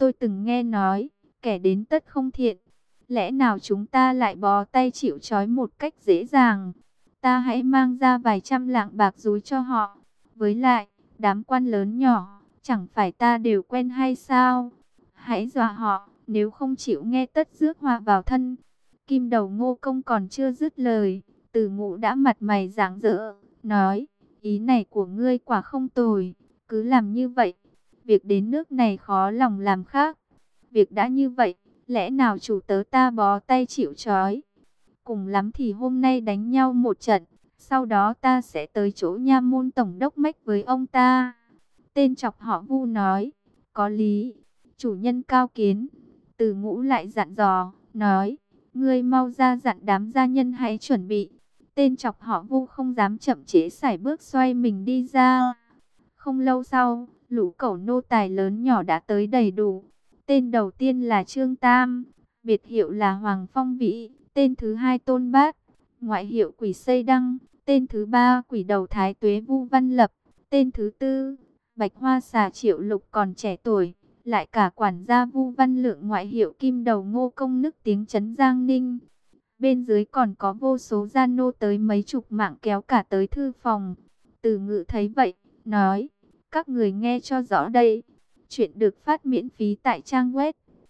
tôi từng nghe nói, kẻ đến tất không thiện. Lẽ nào chúng ta lại bó tay chịu trói một cách dễ dàng? Ta hãy mang ra vài trăm lạng bạc dúi cho họ. Với lại, đám quan lớn nhỏ, chẳng phải ta đều quen hay sao? Hãy dọa họ, nếu không chịu nghe tất rước họa vào thân. Kim Đầu Ngô Công còn chưa dứt lời, Từ Ngũ đã mặt mày rạng rỡ, nói, ý này của ngươi quả không tồi, cứ làm như vậy. Việc đến nước này khó lòng làm khác. Việc đã như vậy, lẽ nào chủ tớ ta bó tay chịu trói? Cùng lắm thì hôm nay đánh nhau một trận, sau đó ta sẽ tới chỗ nha môn tổng đốc mách với ông ta. Tên chọc họ Vu nói, có lý, chủ nhân cao kiến. Từ Ngũ lại dặn dò, nói, ngươi mau ra dặn đám gia nhân hãy chuẩn bị. Tên chọc họ Vu không dám chậm trễ, sải bước xoay mình đi ra. Không lâu sau, lũ cẩu nô tài lớn nhỏ đã tới đầy đủ. Tên đầu tiên là Trương Tam, biệt hiệu là Hoàng Phong Vĩ. Tên thứ hai Tôn Bát, ngoại hiệu Quỷ Xây Đăng. Tên thứ ba Quỷ Đầu Thái Tuế Vu Văn Lập. Tên thứ tư Bạch Hoa Xà Triệu Lục còn trẻ tuổi. Lại cả quản gia Vu Văn Lượng, ngoại hiệu Kim Đầu Ngô Công, nức tiếng trấn Giang Ninh. Bên dưới còn có vô số gia nô tới mấy chục mạng kéo cả tới thư phòng. Từ Ngự thấy vậy, nói, các người nghe cho rõ đây. Chuyện được phát miễn phí tại trang web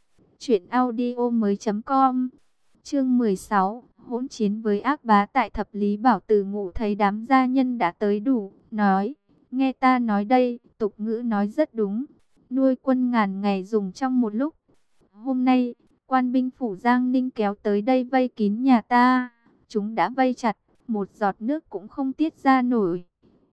truyệnaudiomoi.com. Chương 16, hỗn chiến với ác bá tại Thập Lý Bảo. Từ Ngũ thấy đám gia nhân đã tới đủ, nói, nghe ta nói đây, tục ngữ nói rất đúng, nuôi quân ngàn ngày dùng trong một lúc. Hôm nay, quan binh phủ Giang Ninh kéo tới đây vây kín nhà ta, chúng đã vây chặt, một giọt nước cũng không tiết ra nổi.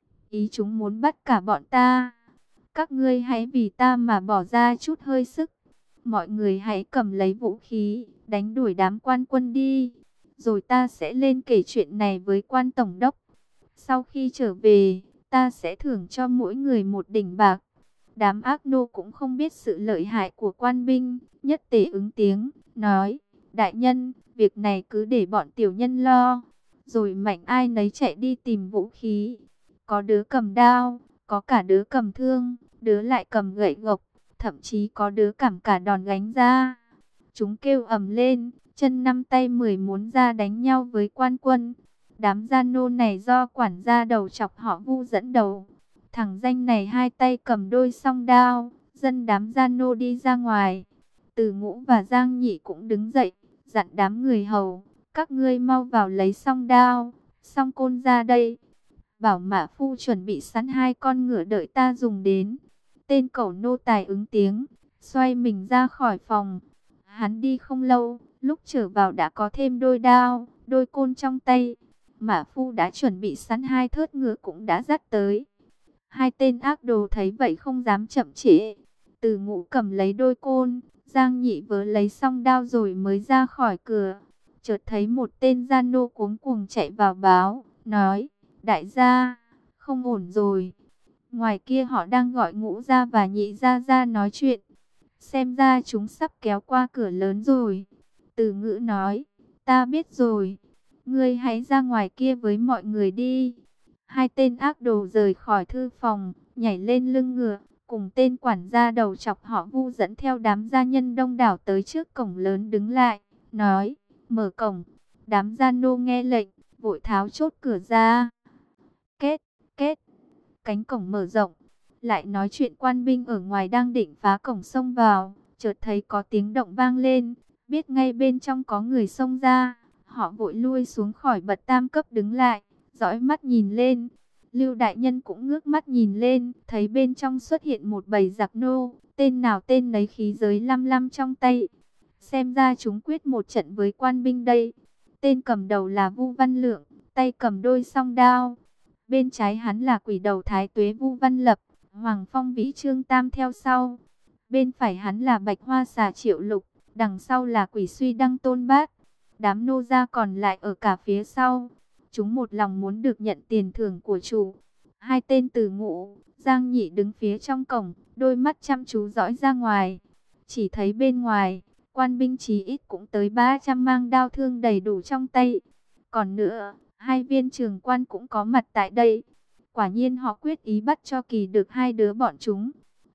Ý chúng muốn bắt cả bọn ta. Các ngươi hãy vì ta mà bỏ ra chút hơi sức. Mọi người hãy cầm lấy vũ khí, đánh đuổi đám quan quân đi. Rồi ta sẽ lên kể chuyện này với quan tổng đốc. Sau khi trở về, ta sẽ thưởng cho mỗi người một đỉnh bạc. Đám ác nô cũng không biết sự lợi hại của quan binh, nhất tề ứng tiếng, nói, đại nhân, việc này cứ để bọn tiểu nhân lo. Rồi mạnh ai nấy chạy đi tìm vũ khí. Có đứa cầm đao, có cả đứa cầm thương, đứa lại cầm gậy gộc, thậm chí có đứa cảm cả đòn gánh ra. Chúng kêu ầm lên, chân năm tay mười muốn ra đánh nhau với quan quân. Đám gia nô này do quản gia đầu chọc họ Vu dẫn đầu. Thằng danh này hai tay cầm đôi song đao, dẫn đám gia nô đi ra ngoài. Từ Ngũ và Giang Nhị cũng đứng dậy, dặn đám người hầu, các ngươi mau vào lấy song đao, song côn ra đây. Bảo mã phu chuẩn bị sẵn hai con ngựa đợi ta dùng đến. Tên cẩu nô tài ứng tiếng, xoay mình ra khỏi phòng. Hắn đi không lâu, lúc trở vào đã có thêm đôi đao, đôi côn trong tay. Mã phu đã chuẩn bị sẵn hai thớt ngựa cũng đã dắt tới. Hai tên ác đồ thấy vậy không dám chậm trễ. Từ Ngũ cầm lấy đôi côn, Giang Nhị vớ lấy xong đao rồi mới ra khỏi cửa. Chợt thấy một tên gia nô cuống cuồng chạy vào báo, nói, đại gia, không ổn rồi. Ngoài kia họ đang gọi Ngũ gia và Nhị gia ra nói chuyện. Xem ra chúng sắp kéo qua cửa lớn rồi. Từ Ngữ nói, ta biết rồi. Ngươi hãy ra ngoài kia với mọi người đi. Hai tên ác đồ rời khỏi thư phòng, nhảy lên lưng ngựa, cùng tên quản gia đầu chọc họ Vu dẫn theo đám gia nhân đông đảo tới trước cổng lớn đứng lại, nói, mở cổng. Đám gia nô nghe lệnh, vội tháo chốt cửa ra. Két, két, cánh cổng mở rộng. Lại nói chuyện quan binh ở ngoài đang định phá cổng xông vào, chợt thấy có tiếng động vang lên, biết ngay bên trong có người xông ra. Họ vội lui xuống khỏi bậc tam cấp đứng lại, dõi mắt nhìn lên. Lưu đại nhân cũng ngước mắt nhìn lên, thấy bên trong xuất hiện một bầy giặc nô, tên nào tên nấy khí giới lăm lăm trong tay. Xem ra chúng quyết một trận với quan binh đây. Tên cầm đầu là Vu Văn Lượng, tay cầm đôi song đao. Bên trái hắn là Quỷ Đầu Thái Tuế Vu Văn Lập, Hoàng Phong Vĩ Trương Tam theo sau. Bên phải hắn là Bạch Hoa Xà Triệu Lục, đằng sau là Quỷ Suy Đăng Tôn Bát. Đám nô gia còn lại ở cả phía sau. Chúng một lòng muốn được nhận tiền thưởng của chủ. Hai tên Từ Ngũ, Giang Nhị đứng phía trong cổng, đôi mắt chăm chú dõi ra ngoài. Chỉ thấy bên ngoài, quan binh chí ít cũng tới 300 mang đao thương đầy đủ trong tay. Còn nữa, hai viên trường quan cũng có mặt tại đây. Quả nhiên họ quyết ý bắt cho kỳ được hai đứa bọn chúng.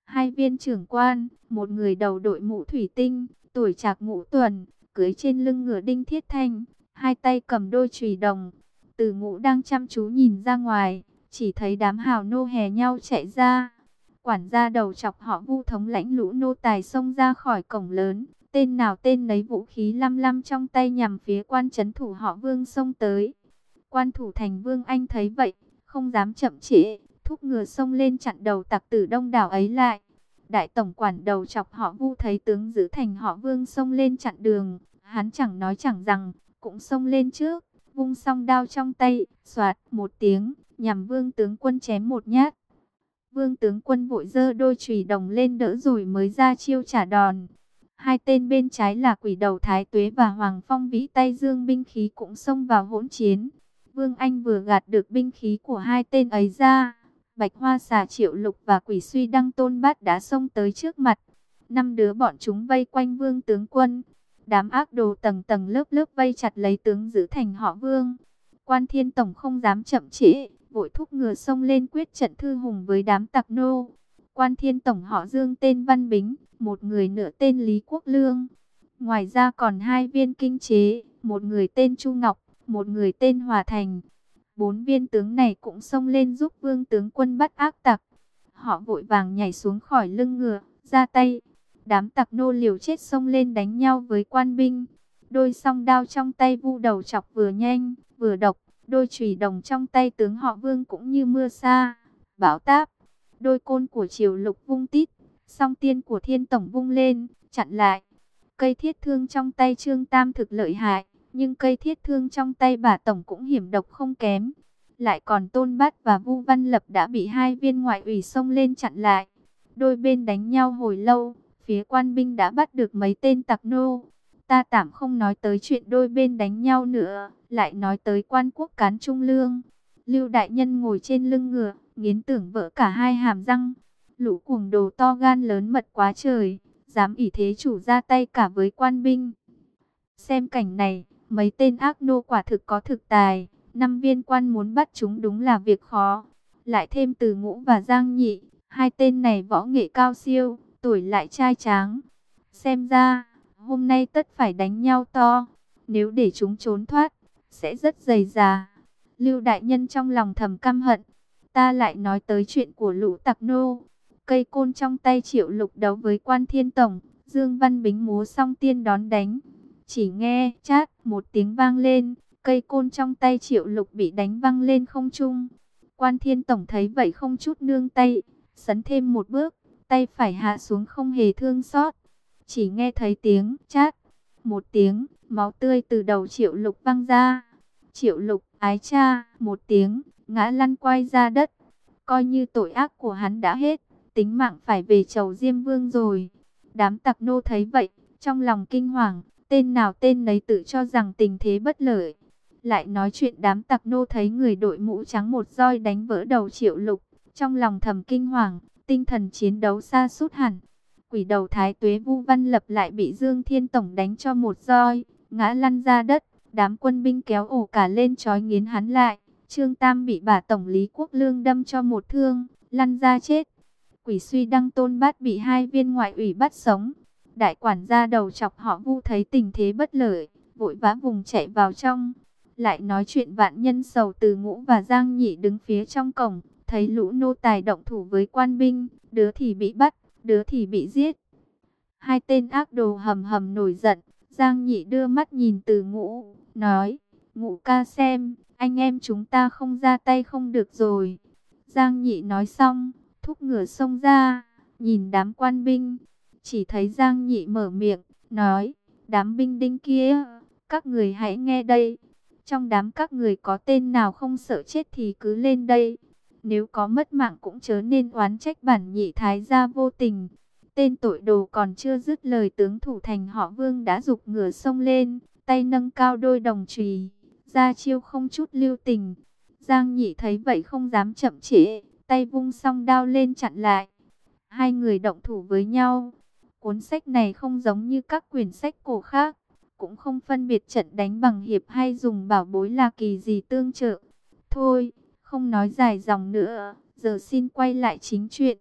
Hai viên trưởng quan, một người đầu đội mũ thủy tinh, tuổi trạc ngũ tuần, cưỡi trên lưng ngựa Đinh Thiết Thanh, hai tay cầm đôi chùy đồng. Từ Ngũ đang chăm chú nhìn ra ngoài, chỉ thấy đám hào nô hè nhau chạy ra. Quản gia đầu chọc họ Vu thống lãnh lũ nô tài xông ra khỏi cổng lớn, tên nào tên lấy vũ khí lăm lăm trong tay nhằm phía quan trấn thủ họ Vương xông tới. Quan thủ thành Vương Anh thấy vậy, không dám chậm trễ, thúc ngựa xông lên chặn đầu tặc tử đông đảo ấy lại. Đại tổng quản đầu chọc họ Vu thấy tướng giữ thành họ Vương xông lên chặn đường, hắn chẳng nói chẳng rằng, cũng xông lên trước, vung song đao trong tay, xoạt một tiếng, nhằm Vương tướng quân chém một nhát. Vương tướng quân vội giơ đôi chùy đồng lên đỡ rồi mới ra chiêu trả đòn. Hai tên bên trái là Quỷ Đầu Thái Tuế và Hoàng Phong Vĩ tay dương binh khí cũng xông vào hỗn chiến. Vương Anh vừa gạt được binh khí của hai tên ấy ra, Bạch Hoa Xà Triệu Lục và Quỷ Suy Đăng Tôn Bát đã xông tới trước mặt. Năm đứa bọn chúng vây quanh Vương tướng quân. Đám ác đồ tầng tầng lớp lớp vây chặt lấy tướng giữ thành họ Vương. Quan Thiên Tổng không dám chậm trễ, vội thúc ngựa xông lên quyết trận thư hùng với đám tặc nô. Quan Thiên Tổng họ Dương tên Văn Bính, một người nữa tên Lý Quốc Lương. Ngoài ra còn hai viên kinh chế, một người tên Chu Ngọc, một người tên Hòa Thành. Bốn viên tướng này cũng xông lên giúp Vương tướng quân bắt ác tặc. Họ vội vàng nhảy xuống khỏi lưng ngựa, ra tay. Đám tặc nô liều chết xông lên đánh nhau với quan binh. Đôi song đao trong tay Vu đầu chọc vừa nhanh, vừa độc. Đôi chùy đồng trong tay tướng họ Vương cũng như mưa sa, bão táp. Đôi côn của Triều Lục vung tít, song tiên của Thiên Tổng vung lên, chặn lại. Cây thiết thương trong tay Trương Tam thực lợi hại, nhưng cây thiết thương trong tay bà Tổng cũng hiểm độc không kém. Lại còn Tôn Bát và Vu Văn Lập đã bị hai viên ngoại ủy xông lên chặn lại. Đôi bên đánh nhau hồi lâu, phía quan binh đã bắt được mấy tên tặc nô. Ta tạm không nói tới chuyện đôi bên đánh nhau nữa, lại nói tới quan quốc cán Trung Lương. Lưu đại nhân ngồi trên lưng ngựa, nghiến tưởng vỡ cả hai hàm răng. Lũ cuồng đồ to gan lớn mật quá trời, dám ỷ thế chủ ra tay cả với quan binh. Xem cảnh này, mấy tên ác nô quả thực có thực tài, 5 viên quan muốn bắt chúng đúng là việc khó. Lại thêm Từ Ngũ và Giang Nhị, hai tên này võ nghệ cao siêu, tuổi lại trai tráng. Xem ra hôm nay tất phải đánh nhau to, nếu để chúng trốn thoát, sẽ rất dày dà. Lưu đại nhân trong lòng thầm căm hận. Ta lại nói tới chuyện của lũ tặc nô. Cây côn trong tay Triệu Lục đấu với Quan Thiên Tổng, Dương Văn Bính múa song tiên đón đánh. Chỉ nghe chát một tiếng vang lên, cây côn trong tay Triệu Lục bị đánh văng lên không trung. Quan Thiên Tổng thấy vậy không chút nương tay, sấn thêm một bước, tay phải hạ xuống không hề thương xót. Chỉ nghe thấy tiếng chát, một tiếng, máu tươi từ đầu Triệu Lục văng ra. Triệu Lục, ái cha, một tiếng, ngã lăn quay ra đất. Coi như tội ác của hắn đã hết, tính mạng phải về chầu Diêm Vương rồi. Đám tặc nô thấy vậy, trong lòng kinh hoàng, tên nào tên nấy tự cho rằng tình thế bất lợi. Lại nói chuyện đám tặc nô thấy người đội mũ trắng một roi đánh vỡ đầu Triệu Lục, trong lòng thầm kinh hoàng, tinh thần chiến đấu sa sút hẳn. Quỷ Đầu Thái Tuế Vu Văn Lập lại bị Dương Thiên Tổng đánh cho một roi, ngã lăn ra đất. Đám quân binh kéo ổ cả lên trói nghiến hắn lại. Trương Tam bị bà Tổng Lý Quốc Lương đâm cho một thương, lăn ra chết. Quỷ Suy Đăng Tôn Bát bị hai viên ngoại ủy bắt sống. Đại quản gia đầu chọc họ Vu thấy tình thế bất lợi, vội vã vùng chạy vào trong. Lại nói chuyện vạn nhân sầu Từ Ngũ và Giang Nhị đứng phía trong cổng, thấy lũ nô tài động thủ với quan binh, đứa thì bị bắt, đứa thì bị giết. Hai tên ác đồ hầm hầm nổi giận. Giang Nhị đưa mắt nhìn Từ Ngũ, nói, Ngũ ca xem, anh em chúng ta không ra tay không được rồi. Giang Nhị nói xong, thúc ngựa xông ra, nhìn đám quan binh. Chỉ thấy Giang Nhị mở miệng, nói, đám binh đinh kia, các người hãy nghe đây. Trong đám các người có tên nào không sợ chết thì cứ lên đây. Nếu có mất mạng cũng chớ nên oán trách bản nhị thái gia vô tình. Tên tội đồ còn chưa dứt lời, tướng thủ thành họ Vương đã giục ngựa xông lên, tay nâng cao đôi đồng chùy, ra chiêu không chút lưu tình. Giang Nhị thấy vậy không dám chậm trễ, tay vung song đao lên chặn lại. Hai người động thủ với nhau. Cuốn sách này không giống như các quyển sách cổ khác, cũng không phân biệt trận đánh bằng hiệp hay dùng bảo bối là kỳ gì tương trợ. Thôi, không nói dài dòng nữa, giờ xin quay lại chính chuyện.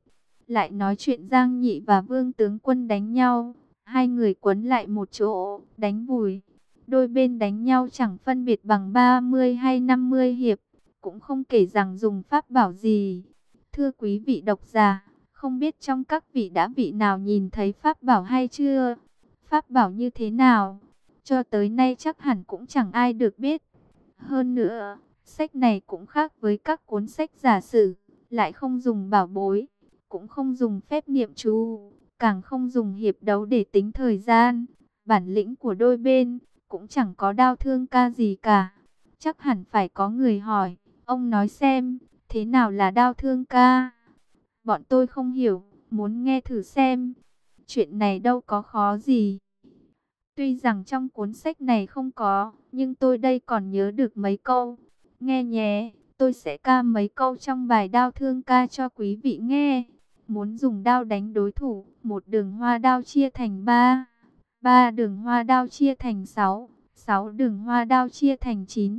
lại nói chuyện Giang Nhị và Vương tướng quân đánh nhau. Hai người quấn lại một chỗ, đánh vùi. Đôi bên đánh nhau chẳng phân biệt bằng 30 hay 50 hiệp, cũng không kể rằng dùng pháp bảo gì. Thưa quý vị độc giả, không biết trong các vị đã vị nào nhìn thấy pháp bảo hay chưa? Pháp bảo như thế nào? Cho tới nay chắc hẳn cũng chẳng ai được biết. Hơn nữa, sách này cũng khác với các cuốn sách giả sử, lại không dùng bảo bối, cũng không dùng phép niệm chú, càng không dùng hiệp đấu để tính thời gian. Bản lĩnh của đôi bên cũng chẳng có đao thương ca gì cả. Chắc hẳn phải có người hỏi, ông nói xem, thế nào là đao thương ca? Bọn tôi không hiểu, muốn nghe thử xem. Chuyện này đâu có khó gì. Tuy rằng trong cuốn sách này không có, nhưng tôi đây còn nhớ được mấy câu. Nghe nhé, tôi sẽ ca mấy câu trong bài đao thương ca cho quý vị nghe. Muốn dùng đao đánh đối thủ, một đường hoa đao chia thành 3, 3 đường hoa đao chia thành 6, 6 đường hoa đao chia thành 9,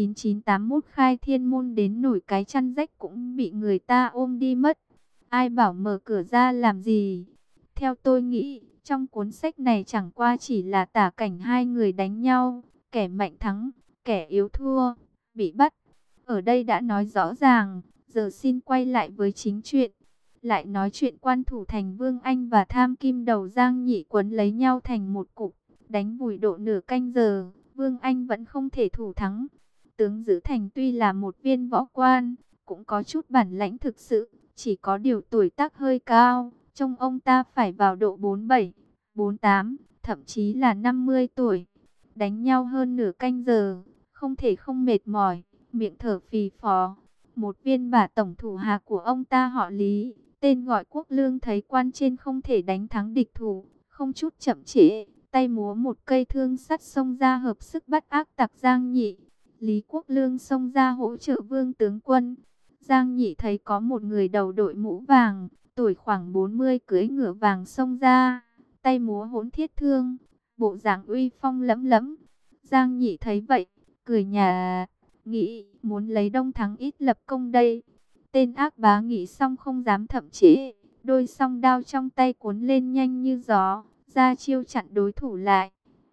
9981 khai thiên môn đến nổi cái chăn rách cũng bị người ta ôm đi mất. Ai bảo mở cửa ra làm gì? Theo tôi nghĩ, trong cuốn sách này chẳng qua chỉ là tả cảnh hai người đánh nhau, kẻ mạnh thắng, kẻ yếu thua, bị bắt. Ở đây đã nói rõ ràng, giờ xin quay lại với chính chuyện. Lại nói chuyện quan thủ thành Vương Anh và Tham Kim Đầu Giang Nhị quấn lấy nhau thành một cục, đánh vùi độ nửa canh giờ, Vương Anh vẫn không thể thủ thắng. Tướng giữ thành tuy là một viên võ quan, cũng có chút bản lãnh thực sự, chỉ có điều tuổi tác hơi cao, trông ông ta phải vào độ 47, 48, thậm chí là 50 tuổi. Đánh nhau hơn nửa canh giờ, không thể không mệt mỏi, miệng thở phì phò. Một viên bả tổng thủ hạ của ông ta họ Lý, tên gọi Quốc Lương thấy quan trên không thể đánh thắng địch thủ, không chút chậm trễ, tay múa một cây thương sắt xông ra hợp sức bắt ác tặc Giang Nhị. Lý Quốc Lương xông ra hỗ trợ Vương tướng quân. Giang Nhị thấy có một người đầu đội mũ vàng, tuổi khoảng 40 cưỡi ngựa vàng xông ra, tay múa hỗn thiết thương, bộ dạng uy phong lẫm lẫm. Giang Nhị thấy vậy, cười nhả, nghĩ muốn lấy đông thắng ít lập công đây. Tên ác bá nghĩ xong không dám thậm chế, đôi song đao trong tay cuốn lên nhanh như gió, ra chiêu chặn đối thủ lại.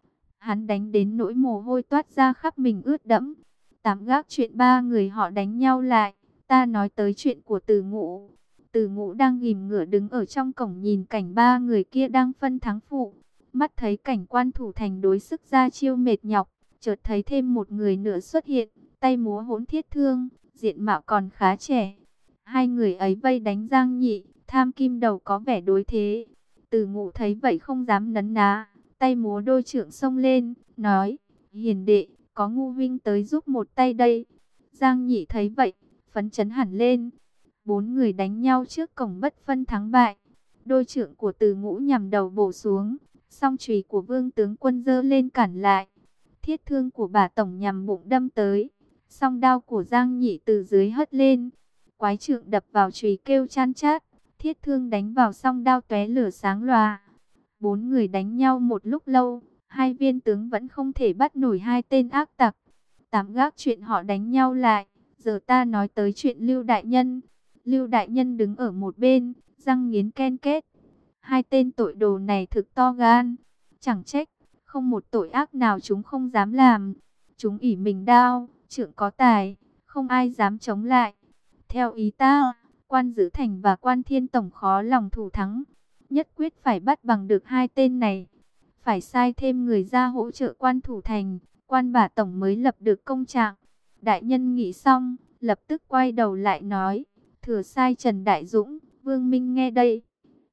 Hắn đánh đến nỗi mồ hôi toát ra khắp mình ướt đẫm. Tạm gác chuyện ba người họ đánh nhau lại, ta nói tới chuyện của Từ Ngũ. Từ Ngũ đang ghìm ngựa đứng ở trong cổng nhìn cảnh ba người kia đang phân thắng phụ. Mắt thấy cảnh quan thủ thành đối sức ra chiêu mệt nhọc, chợt thấy thêm một người nữa xuất hiện, tay múa hỗn thiết thương, diện mạo còn khá trẻ. Hai người ấy vây đánh Giang Nhị, Tham Kim Đầu có vẻ đối thế. Từ Ngũ thấy vậy không dám nấn ná, tay múa đôi trượng xông lên, nói, hiền đệ, có Ngu huynh tới giúp một tay đây. Giang Nhị thấy vậy, phấn chấn hẳn lên. Bốn người đánh nhau trước cổng bất phân thắng bại. Đôi trượng của Từ Ngũ nhằm đầu bổ xuống, song chùy của Vương tướng quân giơ lên cản lại. Thiết thương của bà tổng nhằm bụng đâm tới, song đao của Giang Nhị từ dưới hất lên. Quái trượng đập vào chùy kêu chan chát, thiết thương đánh vào song đao tóe lửa sáng loà. Bốn người đánh nhau một lúc lâu, hai viên tướng vẫn không thể bắt nổi hai tên ác tặc. Tạm gác chuyện họ đánh nhau lại, giờ ta nói tới chuyện Lưu Đại Nhân. Lưu Đại Nhân đứng ở một bên, răng nghiến ken két. Hai tên tội đồ này thực to gan, chẳng trách, không một tội ác nào chúng không dám làm. Chúng ỷ mình đao, trượng có tài, không ai dám chống lại. Theo ý ta, quan giữ thành và quan thiên tổng khó lòng thủ thắng. Nhất quyết phải bắt bằng được hai tên này. Phải sai thêm người ra hỗ trợ quan thủ thành, quan bả tổng mới lập được công trạng. Đại nhân nghĩ xong, lập tức quay đầu lại nói, thừa sai Trần Đại Dũng, Vương Minh nghe đây.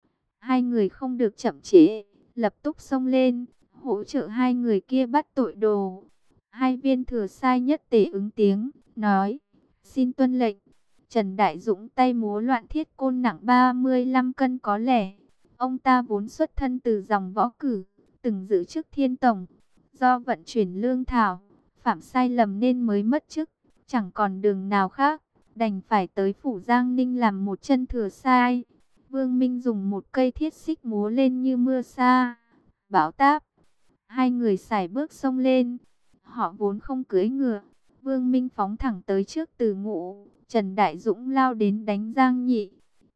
Hai người không được chậm trễ, lập tức xông lên, hỗ trợ hai người kia bắt tội đồ. Hai viên thừa sai nhất tề ứng tiếng, nói, xin tuân lệnh. Trần Đại Dũng tay múa loạn thiết côn nặng 35 cân có lẽ. Ông ta vốn xuất thân từ dòng võ cử, từng giữ chức thiên tổng. Do vận chuyển lương thảo, phạm sai lầm nên mới mất chức, chẳng còn đường nào khác, đành phải tới phủ Giang Ninh làm một chân thừa sai. Vương Minh dùng một cây thiết xích múa lên như mưa sa, bão táp. Hai người sải bước xông lên, họ vốn không cưỡi ngựa. Vương Minh phóng thẳng tới trước Từ Ngũ, Trần Đại Dũng lao đến đánh Giang Nhị.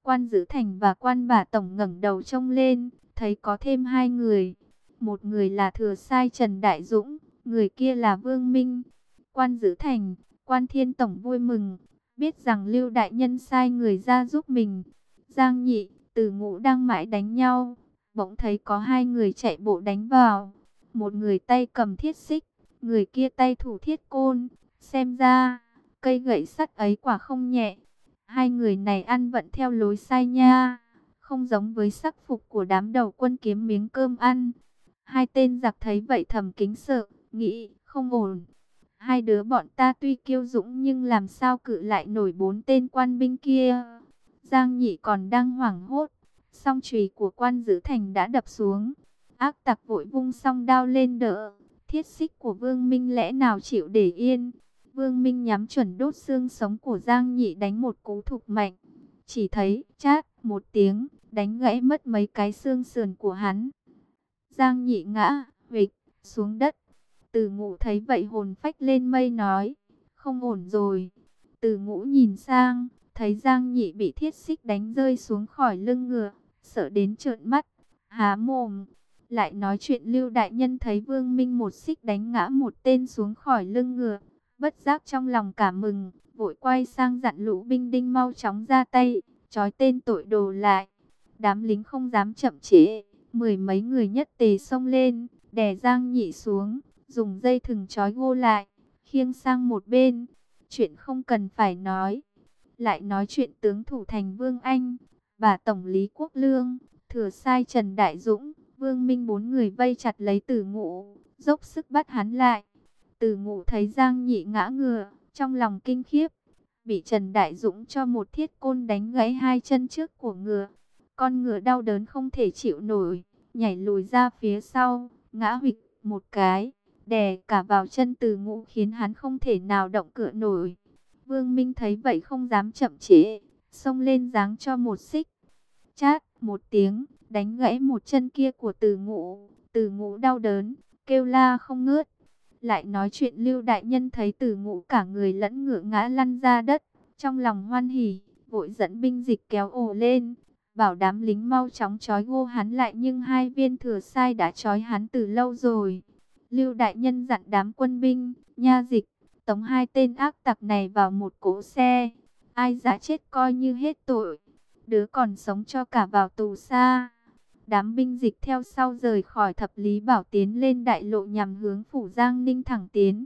Quan Giữ Thành và Quan Bả Tổng ngẩng đầu trông lên, thấy có thêm hai người. Một người là thừa sai Trần Đại Dũng, người kia là Vương Minh. Quan Giữ Thành, Quan Thiên Tổng vui mừng, biết rằng Lưu Đại Nhân sai người ra giúp mình. Giang Nhị, Từ Ngũ đang mãi đánh nhau, bỗng thấy có hai người chạy bộ đánh vào. Một người tay cầm thiết xích, người kia tay thủ thiết côn. Xem ra, cây gậy sắt ấy quả không nhẹ. Hai người này ăn vận theo lối sai nha, không giống với sắc phục của đám đầu quân kiếm miếng cơm ăn. Hai tên giặc thấy vậy thầm kính sợ, nghĩ không ổn. Hai đứa bọn ta tuy kiêu dũng nhưng làm sao cự lại nổi bốn tên quan binh kia. Giang Nhị còn đang hoảng hốt, song chùy của Quan Giữ Thành đã đập xuống. Ác tặc vội vung song đao lên đỡ. Thiết xích của Vương Minh lẽ nào chịu để yên. Vương Minh nhắm chuẩn đốt xương sống của Giang Nhị đánh một cú thục mạnh. Chỉ thấy chát một tiếng, đánh gãy mất mấy cái xương sườn của hắn. Giang Nhị ngã vịch xuống đất. Từ Ngũ thấy vậy hồn phách lên mây nói, không ổn rồi. Từ Ngũ nhìn sang, thấy Giang Nhị bị thiết xích đánh rơi xuống khỏi lưng ngựa, sợ đến trợn mắt, há mồm. Lại nói chuyện Lưu Đại Nhân thấy Vương Minh một xích đánh ngã một tên xuống khỏi lưng ngựa, bất giác trong lòng cảm mừng, vội quay sang dặn lũ binh đinh mau chóng ra tay, trói tên tội đồ lại. Đám lính không dám chậm trễ, mười mấy người nhất tề xông lên, đè Giang Nhị xuống, dùng dây thừng trói gô lại, khiêng sang một bên. Chuyện không cần phải nói. Lại nói chuyện tướng thủ thành Vương Anh, bà Tổng lý Quốc Lương, thừa sai Trần Đại Dũng, Vương Minh bốn người vây chặt lấy Từ Ngũ, dốc sức bắt hắn lại. Từ Ngũ thấy Giang Nhị ngã ngựa, trong lòng kinh khiếp, bị Trần Đại Dũng cho một thiết côn đánh gãy hai chân trước của ngựa. Con ngựa đau đớn không thể chịu nổi, nhảy lùi ra phía sau, ngã huỵch một cái, đè cả vào chân Từ Ngũ khiến hắn không thể nào động cựa nổi. Vương Minh thấy vậy không dám chậm trễ, xông lên giáng cho một xích. Chát một tiếng, đánh gãy một chân kia của Từ Ngũ. Từ Ngũ đau đớn, kêu la không ngớt. Lại nói chuyện Lưu Đại Nhân thấy Từ Ngũ cả người lẫn ngựa ngã lăn ra đất, trong lòng hoan hỉ, vội dẫn binh dịch kéo ổ lên, bảo đám lính mau chóng trói gô hắn lại, nhưng hai viên thừa sai đã trói hắn từ lâu rồi. Lưu Đại Nhân dặn đám quân binh, nha dịch, tống hai tên ác tặc này vào một cỗ xe, ai giá chết coi như hết tội, đứa còn sống cho cả vào tù xa. Đám binh dịch theo sau rời khỏi Thập Lý Bảo tiến lên đại lộ nhằm hướng phủ Giang Ninh thẳng tiến.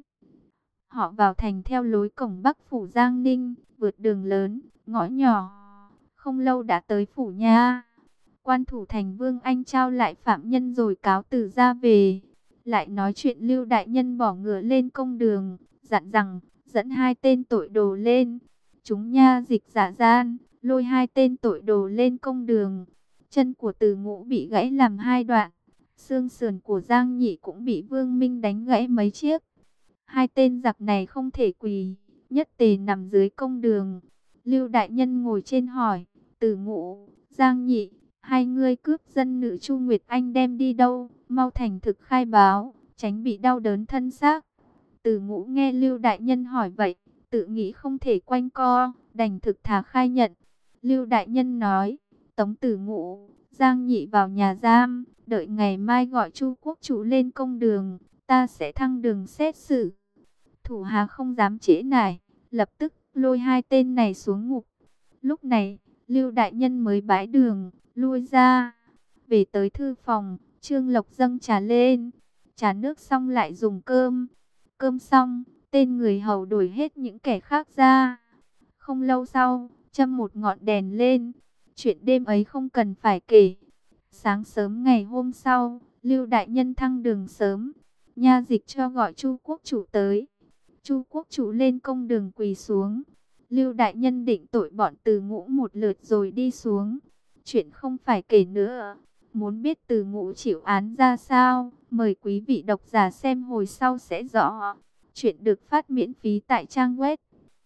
Họ vào thành theo lối cổng bắc phủ Giang Ninh, vượt đường lớn, ngõ nhỏ. Không lâu đã tới phủ nha. Quan thủ thành Vương Anh trao lại phạm nhân rồi cáo từ ra về. Lại nói chuyện Lưu Đại Nhân bỏ ngựa lên công đường, dặn rằng dẫn hai tên tội đồ lên. Chúng nha dịch giả gian, lôi hai tên tội đồ lên công đường. Chân của Từ Ngũ bị gãy làm hai đoạn, xương sườn của Giang Nhị cũng bị Vương Minh đánh gãy mấy chiếc. Hai tên giặc này không thể quỳ, nhất tề nằm dưới công đường. Lưu Đại Nhân ngồi trên hỏi, Từ Ngũ, Giang Nhị, hai ngươi cướp dân nữ Chu Nguyệt Anh đem đi đâu, mau thành thực khai báo, tránh bị đau đớn thân xác. Từ Ngũ nghe Lưu Đại Nhân hỏi vậy, tự nghĩ không thể quanh co, đành thực thà khai nhận. Lưu Đại Nhân nói, tống Từ Ngũ, Giang Nhị vào nhà giam, đợi ngày mai gọi Chu Quốc Chủ lên công đường, ta sẽ thăng đường xét xử. Thủ hạ không dám trễ nải, lập tức lôi hai tên này xuống ngục. Lúc này, Lưu Đại Nhân mới bãi đường, lui ra. Về tới thư phòng, Trương Lộc dâng trà lên. Trà nước xong lại dùng cơm. Cơm xong, tên người hầu đuổi hết những kẻ khác ra. Không lâu sau, châm một ngọn đèn lên. Chuyện đêm ấy không cần phải kể. Sáng sớm ngày hôm sau, Lưu Đại Nhân thăng đường sớm. Nha dịch cho gọi Chu Quốc Chủ tới. Chu Quốc Chủ lên công đường quỳ xuống. Lưu Đại Nhân định tội bọn Từ Ngũ một lượt rồi đi xuống. Chuyện không phải kể nữa. Muốn biết Từ Ngũ chịu án ra sao? Mời quý vị độc giả xem hồi sau sẽ rõ. Chuyện được phát miễn phí tại trang web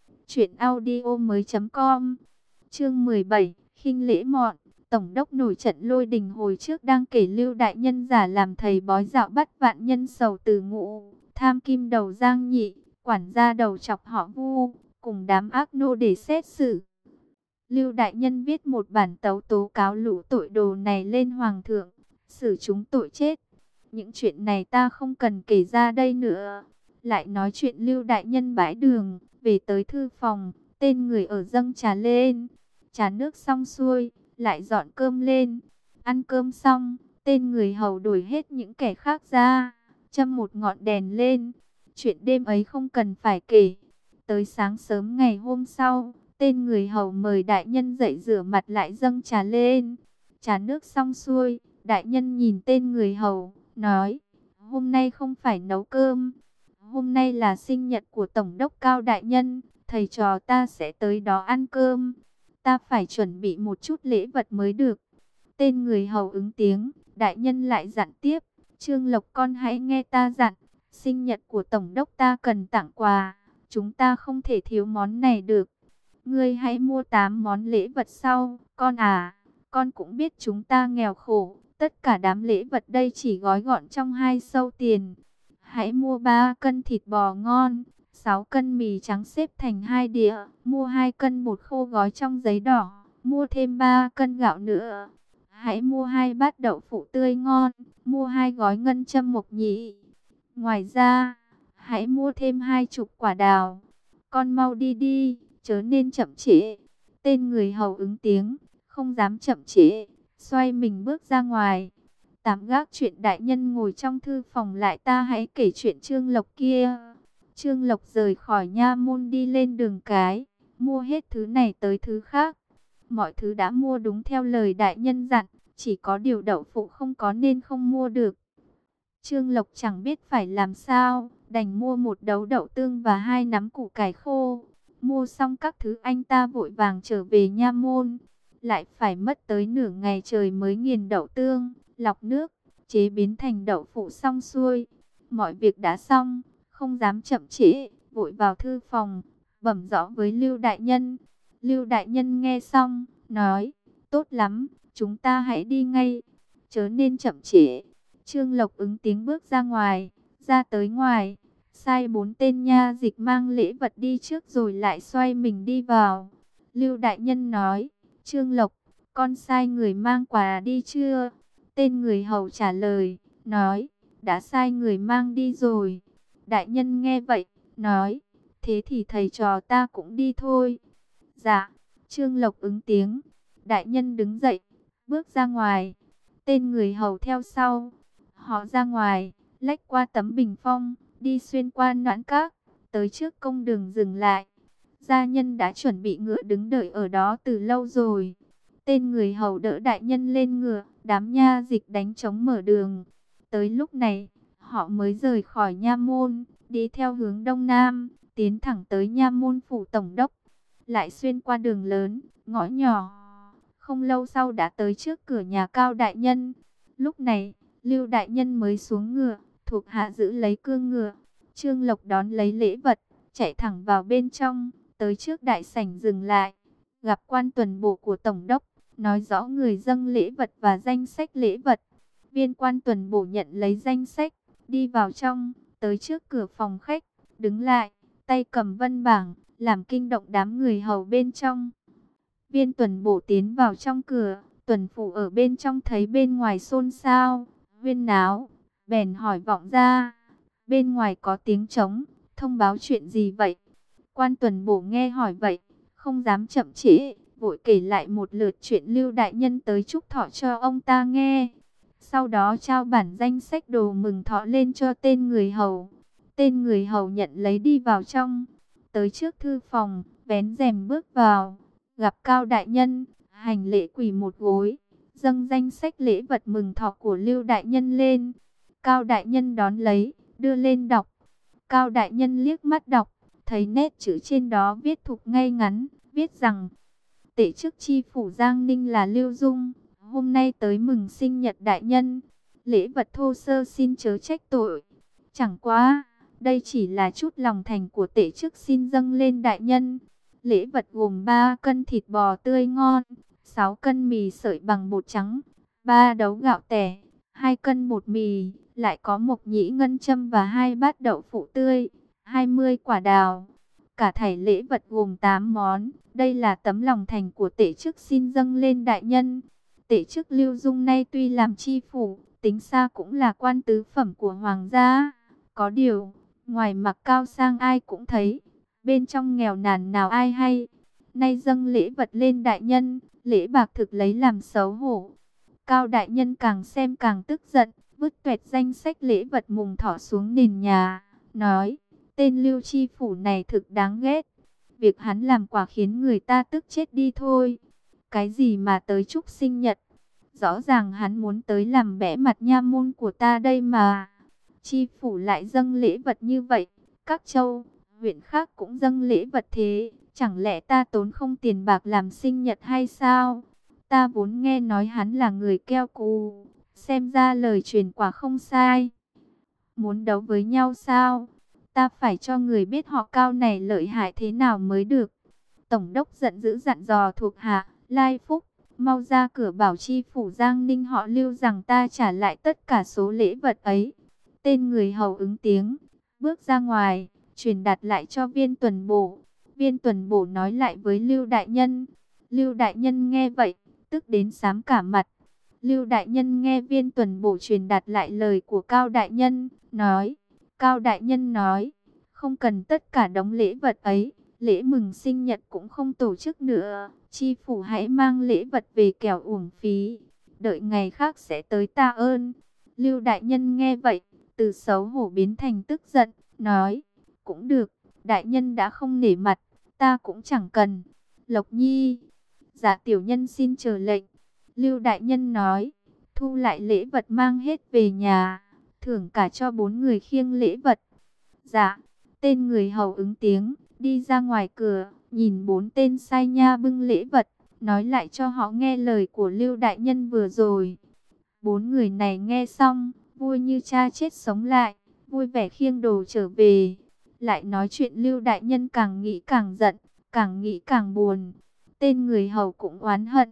truyệnaudiomoi.com. Chương 17, khinh lễ mọn. Tổng đốc nổi trận Lôi Đình hồi trước đang kể Lưu Đại Nhân giả làm thầy bói dạo bắt vạn nhân sầu Từ Ngũ, tham kim đầu Giang Nhị, quản gia đầu chọc họ Vu, cùng đám ác nô để xét xử. Lưu đại nhân viết một bản tấu tố cáo lũ tội đồ này lên hoàng thượng, xử chúng tội chết. Những chuyện này ta không cần kể ra đây nữa. Lại nói chuyện Lưu đại nhân bãi đường, về tới thư phòng, tên người ở dâng trà lên. Trà nước xong xuôi, lại dọn cơm lên. Ăn cơm xong, tên người hầu đuổi hết những kẻ khác ra, châm một ngọn đèn lên. Chuyện đêm ấy không cần phải kể. Tới sáng sớm ngày hôm sau, tên người hầu mời đại nhân dậy rửa mặt lại dâng trà lên. Trà nước xong xuôi, đại nhân nhìn tên người hầu, nói, hôm nay không phải nấu cơm. Hôm nay là sinh nhật của Tổng đốc Cao đại nhân, thầy trò ta sẽ tới đó ăn cơm. Ta phải chuẩn bị một chút lễ vật mới được. Tên người hầu ứng tiếng, đại nhân lại dặn tiếp, Trương Lộc con hãy nghe ta dặn, sinh nhật của Tổng đốc ta cần tặng quà, chúng ta không thể thiếu món này được. Ngươi hãy mua 8 món lễ vật sau, con à, con cũng biết chúng ta nghèo khổ, tất cả đám lễ vật đây chỉ gói gọn trong 2 xâu tiền. Hãy mua 3 cân thịt bò ngon, 6 cân mì trắng xếp thành 2 đĩa, mua 2 cân bột khô gói trong giấy đỏ, mua thêm 3 cân gạo nữa. Hãy mua 2 bát đậu phụ tươi ngon, mua 2 gói ngân châm mộc nhĩ. Ngoài ra, hãy mua thêm 20 quả đào. Con mau đi đi, chớ nên chậm trễ. Tên người hầu ứng tiếng, không dám chậm trễ, xoay mình bước ra ngoài. Tạm gác chuyện đại nhân ngồi trong thư phòng lại, ta hãy kể chuyện Trương Lộc kia. Trương Lộc rời khỏi nha môn đi lên đường cái, mua hết thứ này tới thứ khác. Mọi thứ đã mua đúng theo lời đại nhân dặn, chỉ có điều đậu phụ không có nên không mua được. Trương Lộc chẳng biết phải làm sao, đành mua một đấu đậu tương và 2 nắm củ cải khô. Mua xong các thứ anh ta vội vàng trở về nha môn. Lại phải mất tới nửa ngày trời mới nghiền đậu tương, lọc nước, chế biến thành đậu phụ xong xuôi. Mọi việc đã xong, không dám chậm trễ, vội vào thư phòng, bẩm rõ với Lưu đại nhân. Lưu đại nhân nghe xong, nói, tốt lắm, chúng ta hãy đi ngay, chớ nên chậm trễ. Trương Lộc ứng tiếng bước ra ngoài, ra tới ngoài, sai 4 tên nha dịch mang lễ vật đi trước rồi lại xoay mình đi vào. Lưu đại nhân nói, Trương Lộc, con sai người mang quà đi chưa? Tên người hầu trả lời, nói, đã sai người mang đi rồi. Đại nhân nghe vậy, nói, thế thì thầy trò ta cũng đi thôi. Dạ, Trương Lộc ứng tiếng, đại nhân đứng dậy, bước ra ngoài, tên người hầu theo sau. Họ ra ngoài, lách qua tấm bình phong, đi xuyên qua noãn các, tới trước công đường dừng lại. Gia nhân đã chuẩn bị ngựa đứng đợi ở đó từ lâu rồi. Tên người hầu đỡ đại nhân lên ngựa, đám nha dịch đánh trống mở đường. Tới lúc này, họ mới rời khỏi nha môn, đi theo hướng đông nam, tiến thẳng tới nha môn phủ tổng đốc. Lại xuyên qua đường lớn, ngõ nhỏ. Không lâu sau đã tới trước cửa nhà Cao đại nhân. Lúc này, Lưu đại nhân mới xuống ngựa, thuộc hạ giữ lấy cương ngựa. Trương Lộc đón lấy lễ vật, chạy thẳng vào bên trong, tới trước đại sảnh dừng lại. Gặp quan tuần bộ của tổng đốc, nói rõ người dâng lễ vật và danh sách lễ vật. Viên quan tuần bổ nhận lấy danh sách, đi vào trong, tới trước cửa phòng khách, đứng lại, tay cầm văn bảng, làm kinh động đám người hầu bên trong. Viên tuần bổ tiến vào trong cửa, tuần phủ ở bên trong thấy bên ngoài xôn xao, huyên náo, bèn hỏi vọng ra, bên ngoài có tiếng trống, thông báo chuyện gì vậy? Quan tuần bổ nghe hỏi vậy, không dám chậm trễ, vội kể lại một lượt chuyện Lưu đại nhân tới chúc thọ cho ông ta nghe. Sau đó trao bản danh sách đồ mừng thọ lên cho tên người hầu. Tên người hầu nhận lấy đi vào trong. Tới trước thư phòng, vén rèm bước vào, gặp Cao đại nhân, hành lễ quỳ một gối, dâng danh sách lễ vật mừng thọ của Lưu đại nhân lên. Cao đại nhân đón lấy, đưa lên đọc. Cao đại nhân liếc mắt đọc, thấy nét chữ trên đó viết thục ngay ngắn, viết rằng tể chức chi phủ Giang Ninh là Lưu Dung, hôm nay tới mừng sinh nhật đại nhân, lễ vật thô sơ xin chớ trách tội. Chẳng quá, đây chỉ là chút lòng thành của tể chức xin dâng lên đại nhân. Lễ vật gồm 3 cân thịt bò tươi ngon, 6 cân mì sợi bằng bột trắng, 3 đấu gạo tẻ, 2 cân bột mì, lại có mộc nhĩ ngân châm và 2 bát đậu phụ tươi, 20 quả đào. Cả thảy lễ vật gồm 8 món. Đây là tấm lòng thành của tể chức xin dâng lên đại nhân. Tể chức Lưu Dung nay tuy làm chi phủ, tính xa cũng là quan tứ phẩm của hoàng gia. Có điều, ngoài mặc cao sang ai cũng thấy, bên trong nghèo nàn nào ai hay. Nay dâng lễ vật lên đại nhân, lễ bạc thực lấy làm xấu hổ. Cao đại nhân càng xem càng tức giận, vứt toẹt danh sách lễ vật mùng thọ xuống nền nhà, nói, tên Lưu chi phủ này thực đáng ghét. Việc hắn làm quả khiến người ta tức chết đi thôi. Cái gì mà tới chúc sinh nhật? Rõ ràng hắn muốn tới làm bẽ mặt nha môn của ta đây mà. Chi phủ lại dâng lễ vật như vậy. Các châu, huyện khác cũng dâng lễ vật thế. Chẳng lẽ ta tốn không tiền bạc làm sinh nhật hay sao? Ta vốn nghe nói hắn là người keo cù. Xem ra lời truyền quả không sai. Muốn đấu với nhau sao? Ta phải cho người biết họ Cao này lợi hại thế nào mới được. Tổng đốc giận dữ dặn dò thuộc hạ, Lai Phúc, mau ra cửa bảo chi phủ Giang Ninh họ Lưu rằng ta trả lại tất cả số lễ vật ấy. Tên người hầu ứng tiếng, bước ra ngoài, truyền đạt lại cho viên tuần bổ. Viên tuần bổ nói lại với Lưu đại nhân. Lưu đại nhân nghe vậy, tức đến xám cả mặt. Lưu đại nhân nghe viên tuần bổ truyền đạt lại lời của Cao đại nhân, nói, Cao đại nhân nói, không cần tất cả đống lễ vật ấy, lễ mừng sinh nhật cũng không tổ chức nữa, chi phủ hãy mang lễ vật về kẻo uổng phí, đợi ngày khác sẽ tới ta ơn. Lưu đại nhân nghe vậy, từ xấu hổ biến thành tức giận, nói, cũng được, đại nhân đã không nể mặt, ta cũng chẳng cần. Lộc Nhi, dạ tiểu nhân xin chờ lệnh. Lưu đại nhân nói, thu lại lễ vật mang hết về nhà, thưởng cả cho 4 người khiêng lễ vật. Dạ, tên người hầu ứng tiếng, đi ra ngoài cửa, nhìn 4 tên sai nha bưng lễ vật, nói lại cho họ nghe lời của Lưu đại nhân vừa rồi. 4 người này nghe xong, vui như cha chết sống lại, vui vẻ khiêng đồ trở về. Lại nói chuyện Lưu đại nhân càng nghĩ càng giận, càng nghĩ càng buồn. Tên người hầu cũng oán hận,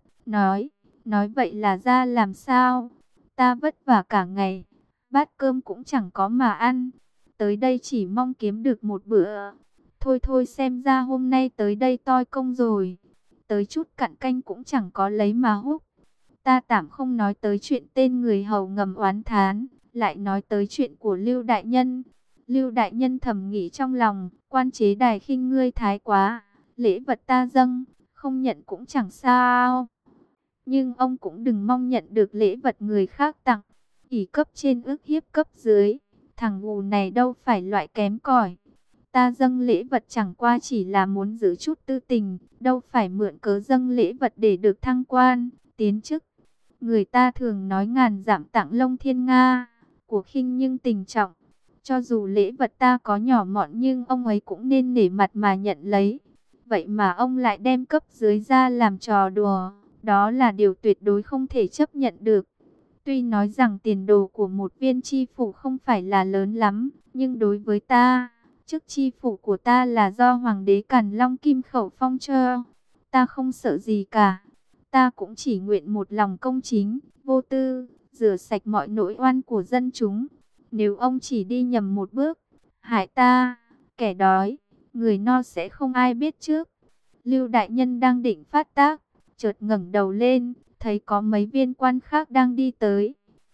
nói vậy là ra làm sao? Ta vất vả cả ngày, bát cơm cũng chẳng có mà ăn. Tới đây chỉ mong kiếm được một bữa. Thôi thôi xem ra hôm nay tới đây toi công rồi. Tới chút cặn canh cũng chẳng có lấy mà húp. Ta tạm không nói tới chuyện tên người hầu ngầm oán thán, lại nói tới chuyện của Lưu đại nhân. Lưu đại nhân thầm nghĩ trong lòng, quan chế đài khinh ngươi thái quá, lễ vật ta dâng, không nhận cũng chẳng sao. Nhưng ông cũng đừng mong nhận được lễ vật người khác tặng. Ỷ cấp trên ức hiếp cấp dưới, thằng gù này đâu phải loại kém cỏi. Ta dâng lễ vật chẳng qua chỉ là muốn giữ chút tư tình, đâu phải mượn cớ dâng lễ vật để được thăng quan, tiến chức. Người ta thường nói ngàn dặm tặng lông thiên nga, của khinh nhưng tình trọng. Cho dù lễ vật ta có nhỏ mọn nhưng ông ấy cũng nên nể mặt mà nhận lấy. Vậy mà ông lại đem cấp dưới ra làm trò đùa, đó là điều tuyệt đối không thể chấp nhận được. Tuy nói rằng tiền đồ của một viên chi phủ không phải là lớn lắm, nhưng đối với ta, chức chi phủ của ta là do Hoàng đế Càn Long Kim Khẩu phong cho. Ta không sợ gì cả. Ta cũng chỉ nguyện một lòng công chính, vô tư, rửa sạch mọi nỗi oan của dân chúng. Nếu ông chỉ đi nhầm một bước, hại ta, kẻ đói, người no sẽ không ai biết trước. Lưu đại nhân đang định phát tác, chợt ngẩng đầu lên, thấy có mấy viên quan khác đang đi tới.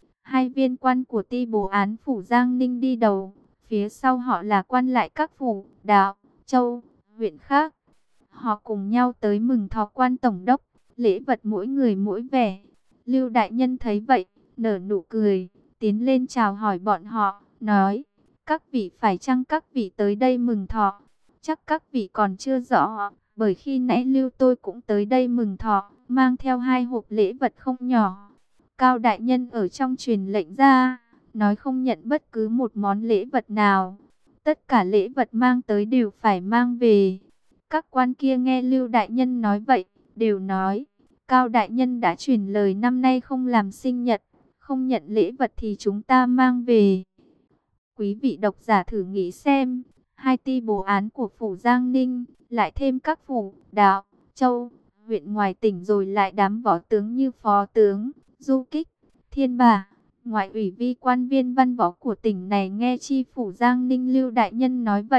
2 viên quan của ti bố án phủ Giang Ninh đi đầu, phía sau họ là quan lại các phủ, đạo, châu, huyện khác. Họ cùng nhau tới mừng thọ quan tổng đốc, lễ vật mỗi người mỗi vẻ. Lưu đại nhân thấy vậy, nở nụ cười, tiến lên chào hỏi bọn họ, nói, các vị phải chăng các vị tới đây mừng thọ? Chắc các vị còn chưa rõ, bởi khi nãy Lưu tôi cũng tới đây mừng thọ, mang theo 2 hộp lễ vật không nhỏ. Cao đại nhân ở trong truyền lệnh ra, nói không nhận bất cứ một món lễ vật nào. Tất cả lễ vật mang tới đều phải mang về. Các quan kia nghe Lưu đại nhân nói vậy, đều nói, Cao đại nhân đã truyền lời năm nay không làm sinh nhật, không nhận lễ vật thì chúng ta mang về. Quý vị độc giả thử nghĩ xem, 2 ti bố án của phủ Giang Ninh, lại thêm các phủ, đạo, châu, huyện ngoài tỉnh rồi lại đám võ tướng như phó tướng, du kích, thiên bà, ngoại ủy vi quan viên văn võ của tỉnh này nghe chi phủ Giang Ninh Lưu đại nhân nói vậy,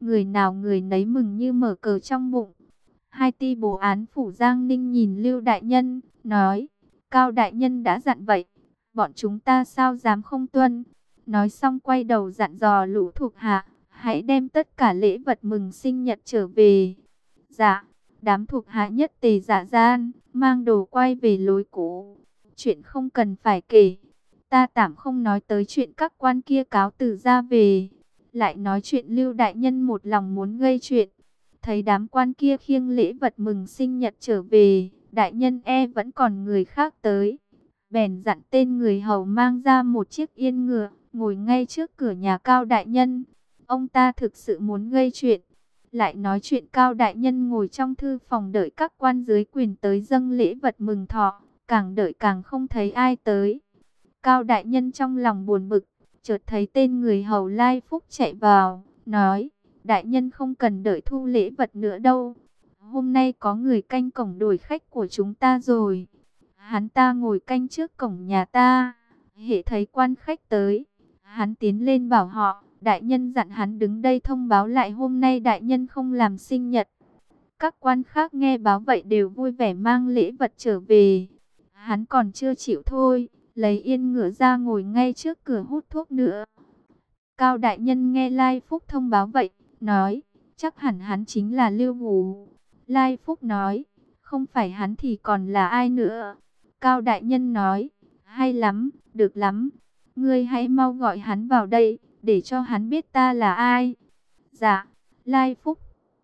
người nào người nấy mừng như mở cờ trong bụng. Hai ti bố án phủ Giang Ninh nhìn Lưu đại nhân, nói, Cao đại nhân đã dặn vậy, bọn chúng ta sao dám không tuân. Nói xong quay đầu dặn dò lũ thuộc hạ, hãy đem tất cả lễ vật mừng sinh nhật trở về. Dạ, đám thuộc hạ nhất tề dạ gian, mang đồ quay về lối cũ. Chuyện không cần phải kể, ta tạm không nói tới chuyện các quan kia cáo từ ra về. Lại nói chuyện Lưu đại nhân một lòng muốn gây chuyện. Thấy đám quan kia khiêng lễ vật mừng sinh nhật trở về, đại nhân vẫn còn người khác tới. Bèn dặn tên người hầu mang ra một chiếc yên ngựa, ngồi ngay trước cửa nhà Cao đại nhân. Ông ta thực sự muốn gây chuyện. Lại nói chuyện Cao đại nhân ngồi trong thư phòng đợi các quan dưới quyền tới dâng lễ vật mừng thọ, càng đợi càng không thấy ai tới. Cao đại nhân trong lòng buồn bực, chợt thấy tên người hầu Lai Phúc chạy vào, nói, đại nhân không cần đợi thu lễ vật nữa đâu. Hôm nay có người canh cổng đuổi khách của chúng ta rồi. Hắn ta ngồi canh trước cổng nhà ta, hễ thấy quan khách tới, hắn tiến lên bảo họ, đại nhân dặn hắn đứng đây thông báo lại hôm nay đại nhân không làm sinh nhật. Các quan khác nghe báo vậy đều vui vẻ mang lễ vật trở về. Hắn còn chưa chịu thôi, lấy yên ngựa ra ngồi ngay trước cửa hút thuốc nữa. Cao đại nhân nghe Lai Phúc thông báo vậy, nói, chắc hẳn hắn chính là Lưu Hủ. Lai Phúc nói, không phải hắn thì còn là ai nữa. Cao đại nhân nói, hay lắm, được lắm. Ngươi hãy mau gọi hắn vào đây, để cho hắn biết ta là ai. Dạ, Lai Phúc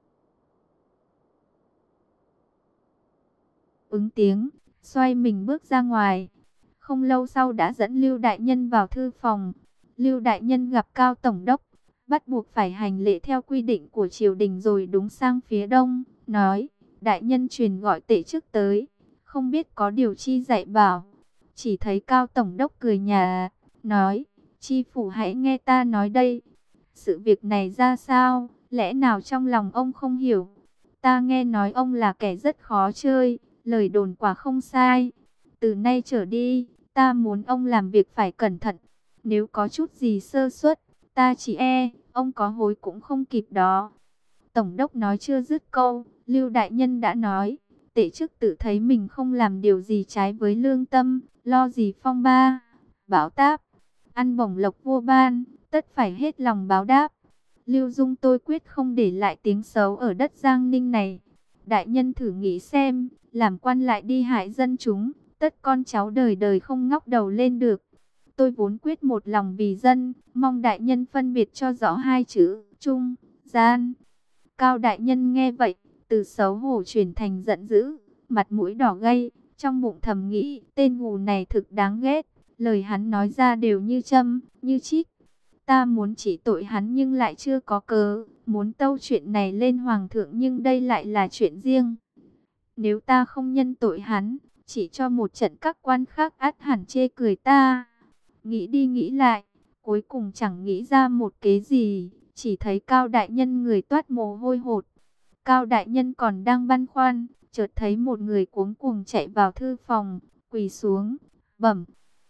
ứng tiếng, xoay mình bước ra ngoài. Không lâu sau đã dẫn Lưu đại nhân vào thư phòng. Lưu đại nhân gặp Cao tổng đốc, bắt buộc phải hành lễ theo quy định của triều đình rồi đúng sang phía đông, nói, đại nhân truyền gọi tể chức tới, không biết có điều chi dạy bảo. Chỉ thấy Cao tổng đốc cười nhạt, nói, chi phủ hãy nghe ta nói đây. Sự việc này ra sao, lẽ nào trong lòng ông không hiểu? Ta nghe nói ông là kẻ rất khó chơi, lời đồn quả không sai. Từ nay trở đi, ta muốn ông làm việc phải cẩn thận. Nếu có chút gì sơ suất, ta chỉ ông có hối cũng không kịp đó. Tổng đốc nói chưa dứt câu, Lưu đại nhân đã nói, tể chức tự thấy mình không làm điều gì trái với lương tâm, lo gì phong ba, bão táp, ăn bổng lộc vua ban, tất phải hết lòng báo đáp. Lưu Dung tôi quyết không để lại tiếng xấu ở đất Giang Ninh này. Đại nhân thử nghĩ xem, làm quan lại đi hại dân chúng, tất con cháu đời đời không ngóc đầu lên được. Tôi vốn quyết một lòng vì dân, mong đại nhân phân biệt cho rõ hai chữ, trung, gian. Cao đại nhân nghe vậy, từ xấu hổ chuyển thành giận dữ, mặt mũi đỏ gay, trong bụng thầm nghĩ, tên hù này thực đáng ghét, lời hắn nói ra đều như châm, như chích. Ta muốn chỉ tội hắn nhưng lại chưa có cớ, muốn tâu chuyện này lên hoàng thượng nhưng đây lại là chuyện riêng. Nếu ta không nhân tội hắn, chỉ cho một trận các quan khác ắt hẳn chê cười ta. Nghĩ đi nghĩ lại, cuối cùng chẳng nghĩ ra một kế gì, chỉ thấy Cao đại nhân người toát mồ hôi hột. Cao đại nhân còn đang băn khoăn, chợt thấy một người cuống cuồng chạy vào thư phòng, quỳ xuống, bẩm.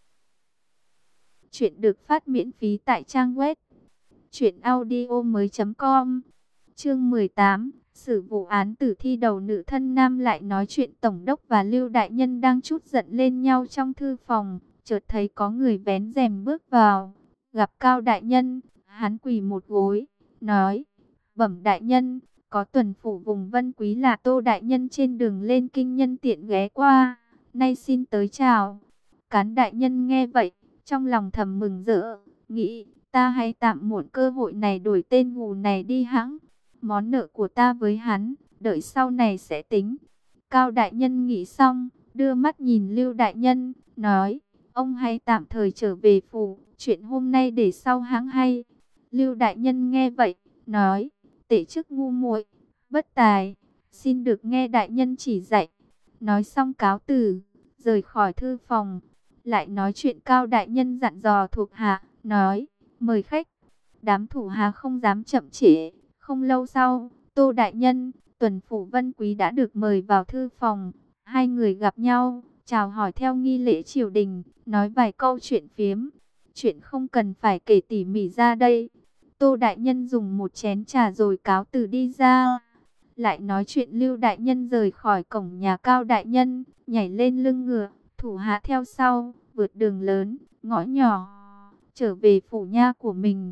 Chuyện được phát miễn phí tại trang web truyệnaudiomoi.com. Chương 18, xử vụ án tử thi đầu nữ thân nam. Lại nói chuyện tổng đốc và Lưu đại nhân đang chút giận lên nhau trong thư phòng, chợt thấy có người vén rèm bước vào, gặp Cao đại nhân, hắn quỳ một gối, nói: "Bẩm đại nhân, có tuần phủ vùng Vân Quý là Tô đại nhân trên đường lên kinh nhân tiện ghé qua, nay xin tới chào." Cán đại nhân nghe vậy, trong lòng thầm mừng rỡ, nghĩ: ta hãy tạm muộn cơ hội này đuổi tên hù này đi hẵng. Món nợ của ta với hắn, đợi sau này sẽ tính. Cao đại nhân nghĩ xong, đưa mắt nhìn Lưu đại nhân, nói: ông hãy tạm thời trở về phủ, chuyện hôm nay để sau hãng hay. Lưu đại nhân nghe vậy, nói: tể chức ngu muội, bất tài, xin được nghe đại nhân chỉ dạy. Nói xong cáo từ, rời khỏi thư phòng. Lại nói chuyện Cao đại nhân dặn dò thuộc hạ, nói: mời khách. Đám thủ hạ không dám chậm trễ. Không lâu sau, Tô đại nhân, tuần phủ Vân Quý đã được mời vào thư phòng. Hai người gặp nhau, chào hỏi theo nghi lễ triều đình, nói vài câu chuyện phiếm. Chuyện không cần phải kể tỉ mỉ ra đây. Tô đại nhân dùng một chén trà rồi cáo từ đi ra. Lại nói chuyện Lưu đại nhân rời khỏi cổng nhà Cao đại nhân, nhảy lên lưng ngựa, thủ hạ theo sau, vượt đường lớn, ngõ nhỏ, trở về phủ nha của mình.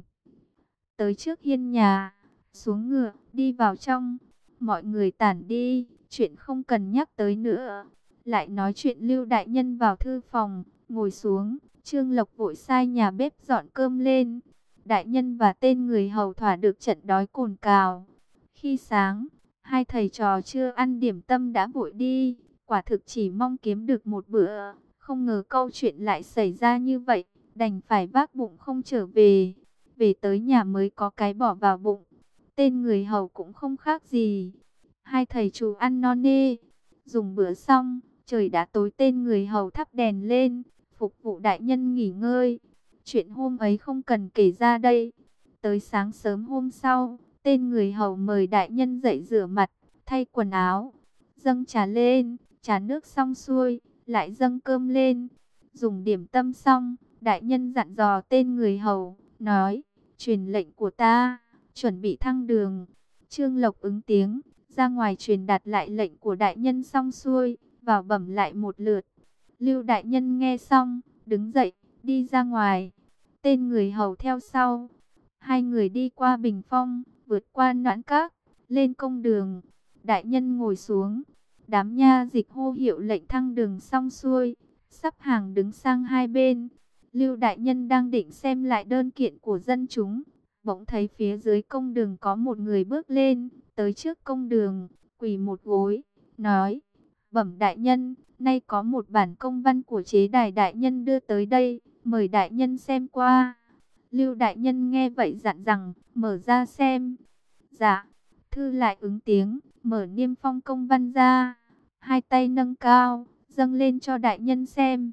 Tới trước hiên nhà, xuống ngựa, đi vào trong. Mọi người tản đi, chuyện không cần nhắc tới nữa. Lại nói chuyện Lưu đại nhân vào thư phòng, ngồi xuống. Trương Lộc vội sai nhà bếp dọn cơm lên. Đại nhân và tên người hầu thỏa được trận đói cồn cào. Khi sáng, hai thầy trò chưa ăn điểm tâm đã vội đi. Quả thực chỉ mong kiếm được một bữa. Không ngờ câu chuyện lại xảy ra như vậy. Đành phải vác bụng không trở về. Về tới nhà mới có cái bỏ vào bụng. Tên người hầu cũng không khác gì. Hai thầy trò ăn no nê. Dùng bữa xong, trời đã tối, tên người hầu thắp đèn lên, phục vụ đại nhân nghỉ ngơi. Chuyện hôm ấy không cần kể ra đây. Tới sáng sớm hôm sau, tên người hầu mời đại nhân dậy rửa mặt, thay quần áo, dâng trà lên, trà nước xong xuôi, lại dâng cơm lên. Dùng điểm tâm xong, đại nhân dặn dò tên người hầu, nói, truyền lệnh của ta, chuẩn bị thăng đường. Trương Lộc ứng tiếng, ra ngoài truyền đạt lại lệnh của đại nhân xong xuôi, vào bẩm lại một lượt. Lưu đại nhân nghe xong, đứng dậy, đi ra ngoài. Tên người hầu theo sau. Hai người đi qua bình phong, vượt qua noãn các, lên công đường. Đại nhân ngồi xuống. Đám nha dịch hô hiệu lệnh thăng đường xong xuôi, sắp hàng đứng sang hai bên. Lưu đại nhân đang định xem lại đơn kiện của dân chúng. Bỗng thấy phía dưới công đường có một người bước lên, tới trước công đường, quỳ một gối, nói, bẩm đại nhân, nay có một bản công văn của chế đài đại nhân đưa tới đây, mời đại nhân xem qua. Lưu đại nhân nghe vậy dặn rằng, mở ra xem. Dạ, thư lại ứng tiếng, mở niêm phong công văn ra, hai tay nâng cao, dâng lên cho đại nhân xem.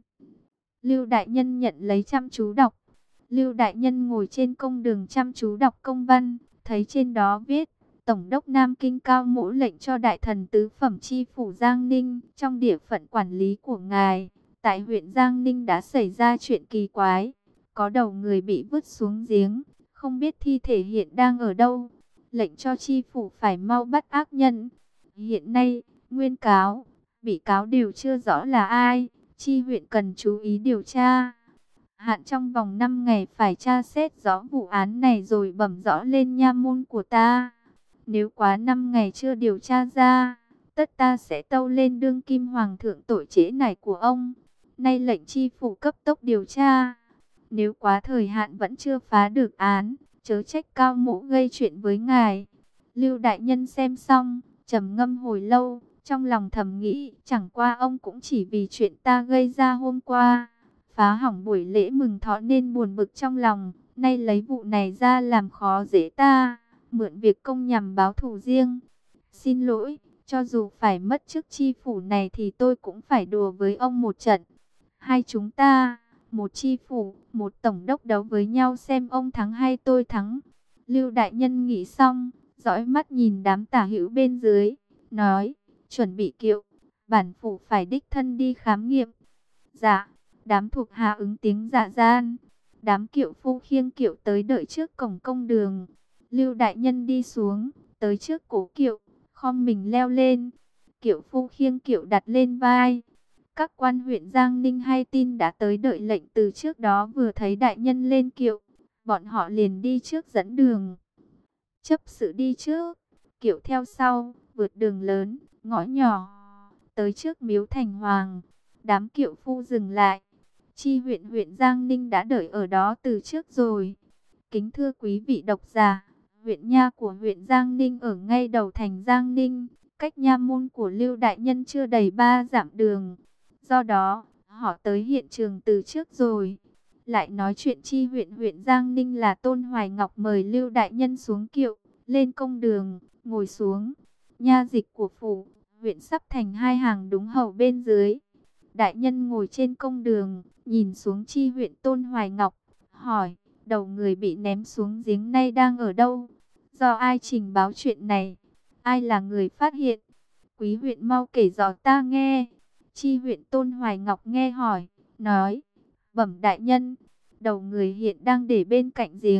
Lưu đại nhân nhận lấy chăm chú đọc. Lưu đại nhân ngồi trên công đường chăm chú đọc công văn, thấy trên đó viết, Tổng đốc Nam Kinh Cao Mỗ lệnh cho đại thần tứ phẩm chi phủ Giang Ninh, trong địa phận quản lý của ngài, tại huyện Giang Ninh đã xảy ra chuyện kỳ quái, có đầu người bị vứt xuống giếng, không biết thi thể hiện đang ở đâu, lệnh cho chi phủ phải mau bắt ác nhân. Hiện nay, nguyên cáo, bị cáo đều chưa rõ là ai, chi huyện cần chú ý điều tra. Hạn trong vòng 5 ngày phải tra xét rõ vụ án này rồi bẩm rõ lên nha môn của ta. Nếu quá 5 ngày chưa điều tra ra, tất ta sẽ tâu lên đương kim hoàng thượng tội trễ nải của ông. Nay lệnh chi phủ cấp tốc điều tra. Nếu quá thời hạn vẫn chưa phá được án, chớ trách Cao Mỗ gây chuyện với ngài. Lưu đại nhân xem xong, trầm ngâm hồi lâu, trong lòng thầm nghĩ, chẳng qua ông cũng chỉ vì chuyện ta gây ra hôm qua, phá hỏng buổi lễ mừng thọ nên buồn bực trong lòng, nay lấy vụ này ra làm khó dễ ta, mượn việc công nhằm báo thù riêng. Xin lỗi, cho dù phải mất chức chi phủ này thì tôi cũng phải đùa với ông một trận. Hai chúng ta, một chi phủ, một tổng đốc đấu với nhau xem ông thắng hay tôi thắng. Lưu đại nhân nghĩ xong, dõi mắt nhìn đám tả hữu bên dưới, nói, chuẩn bị kiệu, bản phủ phải đích thân đi khám nghiệm. Dạ. Đám thuộc hạ ứng tiếng dạ gian. Đám kiệu phu khiêng kiệu tới đợi trước cổng công đường. Lưu đại nhân đi xuống, tới trước cổ kiệu, khom mình leo lên. Kiệu phu khiêng kiệu đặt lên vai. Các quan huyện Giang Ninh hay tin đã tới đợi lệnh từ trước đó, vừa thấy đại nhân lên kiệu, bọn họ liền đi trước dẫn đường. Chấp sự đi trước, kiệu theo sau, vượt đường lớn, ngõ nhỏ, tới trước miếu thành hoàng. Đám kiệu phu dừng lại. Chi huyện huyện Giang Ninh đã đợi ở đó từ trước rồi. Kính thưa quý vị độc giả, huyện nha của huyện Giang Ninh ở ngay đầu thành Giang Ninh, cách nha môn của Lưu đại nhân chưa đầy 3 dặm đường. Do đó, họ tới hiện trường từ trước rồi. Lại nói chuyện chi huyện huyện Giang Ninh là Tôn Hoài Ngọc mời Lưu đại nhân xuống kiệu, lên công đường, ngồi xuống. Nha dịch của phủ, huyện sắp thành hai hàng đúng hầu bên dưới. Đại nhân ngồi trên công đường, nhìn xuống chi huyện Tôn Hoài Ngọc, hỏi, đầu người bị ném xuống giếng nay đang ở đâu? Do ai trình báo chuyện này? Ai là người phát hiện? Quý huyện mau kể rõ ta nghe. Chi huyện Tôn Hoài Ngọc nghe hỏi, nói, bẩm đại nhân, đầu người hiện đang để bên cạnh giếng,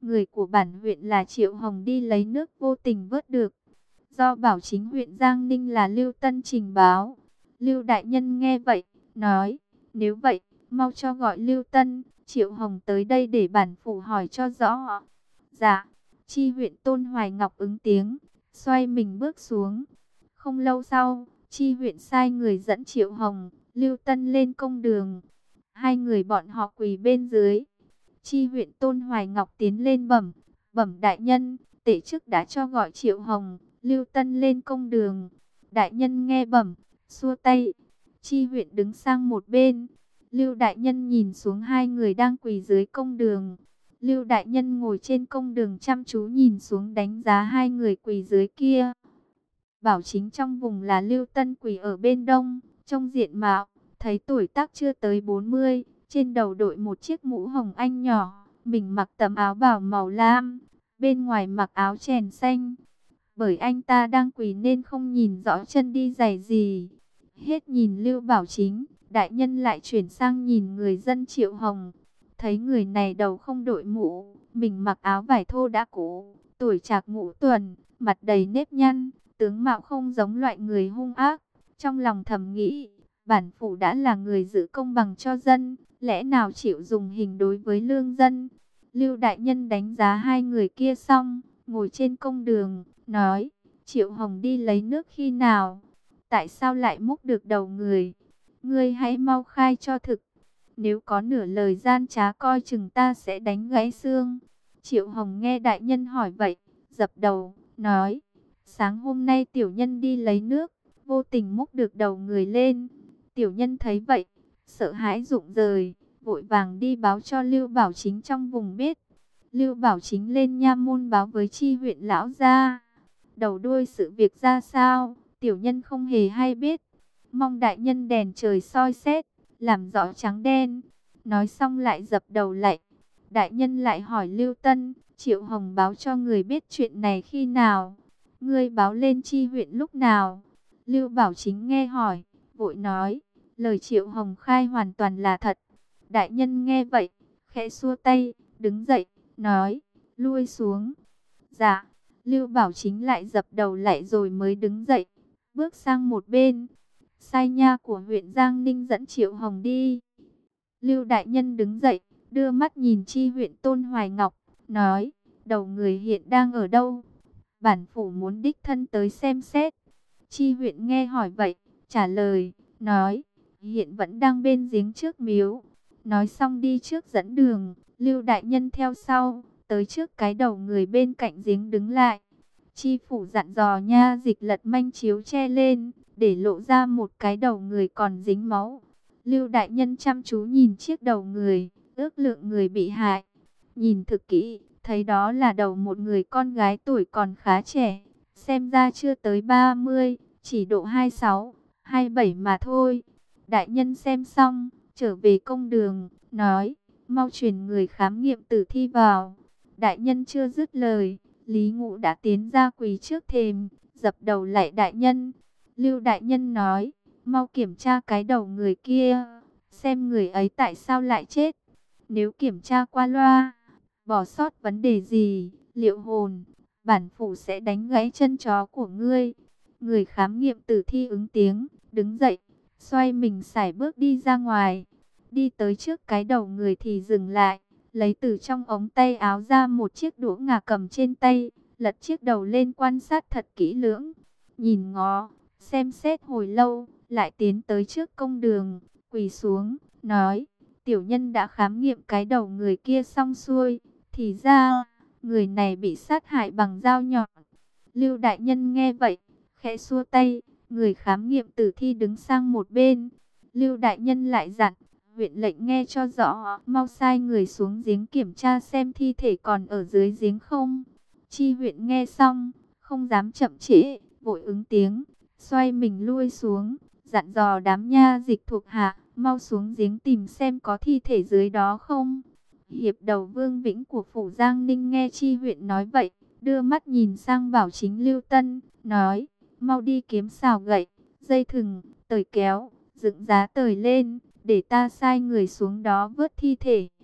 người của bản huyện là Triệu Hồng đi lấy nước vô tình vớt được. Do Bảo Chính huyện Giang Ninh là Lưu Tân trình báo. Lưu đại nhân nghe vậy, nói, nếu vậy, mau cho gọi Lưu Tân, Triệu Hồng tới đây để bản phủ hỏi cho rõ. Dạ, chi huyện Tôn Hoài Ngọc ứng tiếng, xoay mình bước xuống. Không lâu sau, chi huyện sai người dẫn Triệu Hồng, Lưu Tân lên công đường. Hai người bọn họ quỳ bên dưới. Chi huyện Tôn Hoài Ngọc tiến lên bẩm đại nhân, tể chức đã cho gọi Triệu Hồng, Lưu Tân lên công đường. Đại nhân nghe bẩm, xua tay. Chi huyện đứng sang một bên. Lưu đại nhân nhìn xuống hai người đang quỳ dưới công đường. Lưu đại nhân ngồi trên công đường chăm chú nhìn xuống đánh giá hai người quỳ dưới kia. Bảo Chính trong vùng là Lưu Tân quỳ ở bên đông, trong diện mạo, thấy tuổi tác chưa tới 40, trên đầu đội một chiếc mũ hồng anh nhỏ, mình mặc tấm áo bào màu lam, bên ngoài mặc áo chèn xanh. Bởi anh ta đang quỳ nên không nhìn rõ chân đi giày gì. Hết nhìn Lưu Bảo Chính, đại nhân lại chuyển sang nhìn người dân Triệu Hồng. Thấy người này đầu không đội mũ, mình mặc áo vải thô đã cũ, tuổi trạc ngũ tuần, mặt đầy nếp nhăn, tướng mạo không giống loại người hung ác. Trong lòng thầm nghĩ, bản phủ đã là người giữ công bằng cho dân, lẽ nào chịu dùng hình đối với lương dân. Lưu đại nhân đánh giá hai người kia xong, ngồi trên công đường, nói, Triệu Hồng đi lấy nước khi nào? Tại sao lại múc được đầu người? Ngươi hãy mau khai cho thực. Nếu có nửa lời gian trá coi chừng ta sẽ đánh gãy xương. Triệu Hồng nghe đại nhân hỏi vậy, dập đầu, nói, sáng hôm nay tiểu nhân đi lấy nước, vô tình múc được đầu người lên. Tiểu nhân thấy vậy, sợ hãi rụng rời, vội vàng đi báo cho Lưu Bảo Chính trong vùng biết. Lưu Bảo Chính lên nha môn báo với chi huyện lão gia. Đầu đuôi sự việc ra sao, tiểu nhân không hề hay biết. Mong đại nhân đèn trời soi xét, làm rõ trắng đen. Nói xong lại dập đầu lạy. Đại nhân lại hỏi Lưu Tân, Triệu Hồng báo cho người biết chuyện này khi nào? Ngươi báo lên chi huyện lúc nào? Lưu Bảo Chính nghe hỏi, vội nói, lời Triệu Hồng khai hoàn toàn là thật. Đại nhân nghe vậy, khẽ xua tay, đứng dậy, nói, lui xuống. Dạ, Lưu Bảo Chính lại dập đầu lại rồi mới đứng dậy, bước sang một bên. Sai nha của huyện Giang Ninh dẫn Triệu Hồng đi. Lưu đại nhân đứng dậy, đưa mắt nhìn chi huyện Tôn Hoài Ngọc, nói, đầu người hiện đang ở đâu? Bản phủ muốn đích thân tới xem xét. Chi huyện nghe hỏi vậy, trả lời, nói, hiện vẫn đang bên giếng trước miếu. Nói xong đi trước dẫn đường, Lưu đại nhân theo sau, tới trước cái đầu người bên cạnh giếng đứng lại. Chi phủ dặn dò nha dịch lật manh chiếu che lên, để lộ ra một cái đầu người còn dính máu. Lưu đại nhân chăm chú nhìn chiếc đầu người, ước lượng người bị hại. Nhìn thực kỹ, thấy đó là đầu một người con gái tuổi còn khá trẻ, xem ra chưa tới 30, chỉ độ 26, 27 mà thôi. Đại nhân xem xong, trở về công đường, nói, mau truyền người khám nghiệm tử thi vào. Đại nhân chưa dứt lời, Lý Ngũ đã tiến ra quỳ trước thềm, dập đầu lạy đại nhân. Lưu đại nhân nói, mau kiểm tra cái đầu người kia, xem người ấy tại sao lại chết. Nếu kiểm tra qua loa, bỏ sót vấn đề gì, liệu hồn, bản phủ sẽ đánh gãy chân chó của ngươi. Người khám nghiệm tử thi ứng tiếng, đứng dậy, xoay mình sải bước đi ra ngoài. Đi tới trước cái đầu người thì dừng lại, lấy từ trong ống tay áo ra một chiếc đũa ngà cầm trên tay, lật chiếc đầu lên quan sát thật kỹ lưỡng. Nhìn ngó, xem xét hồi lâu, lại tiến tới trước công đường, quỳ xuống, nói, tiểu nhân đã khám nghiệm cái đầu người kia xong xuôi, thì ra, người này bị sát hại bằng dao nhọn. Lưu đại nhân nghe vậy, khẽ xua tay, người khám nghiệm tử thi đứng sang một bên. Lưu đại nhân lại dặn, huyện lệnh nghe cho rõ, mau sai người xuống giếng kiểm tra xem thi thể còn ở dưới giếng không. Chi huyện nghe xong, không dám chậm trễ, vội ứng tiếng, xoay mình lui xuống, dặn dò đám nha dịch thuộc hạ, mau xuống giếng tìm xem có thi thể dưới đó không. Hiệp đầu Vương Vĩnh của phủ Giang Ninh nghe chi huyện nói vậy, đưa mắt nhìn sang Bảo Chính Lưu Tân, nói, mau đi kiếm xào gậy, dây thừng, tời kéo, dựng giá tời lên, để ta sai người xuống đó vớt thi thể.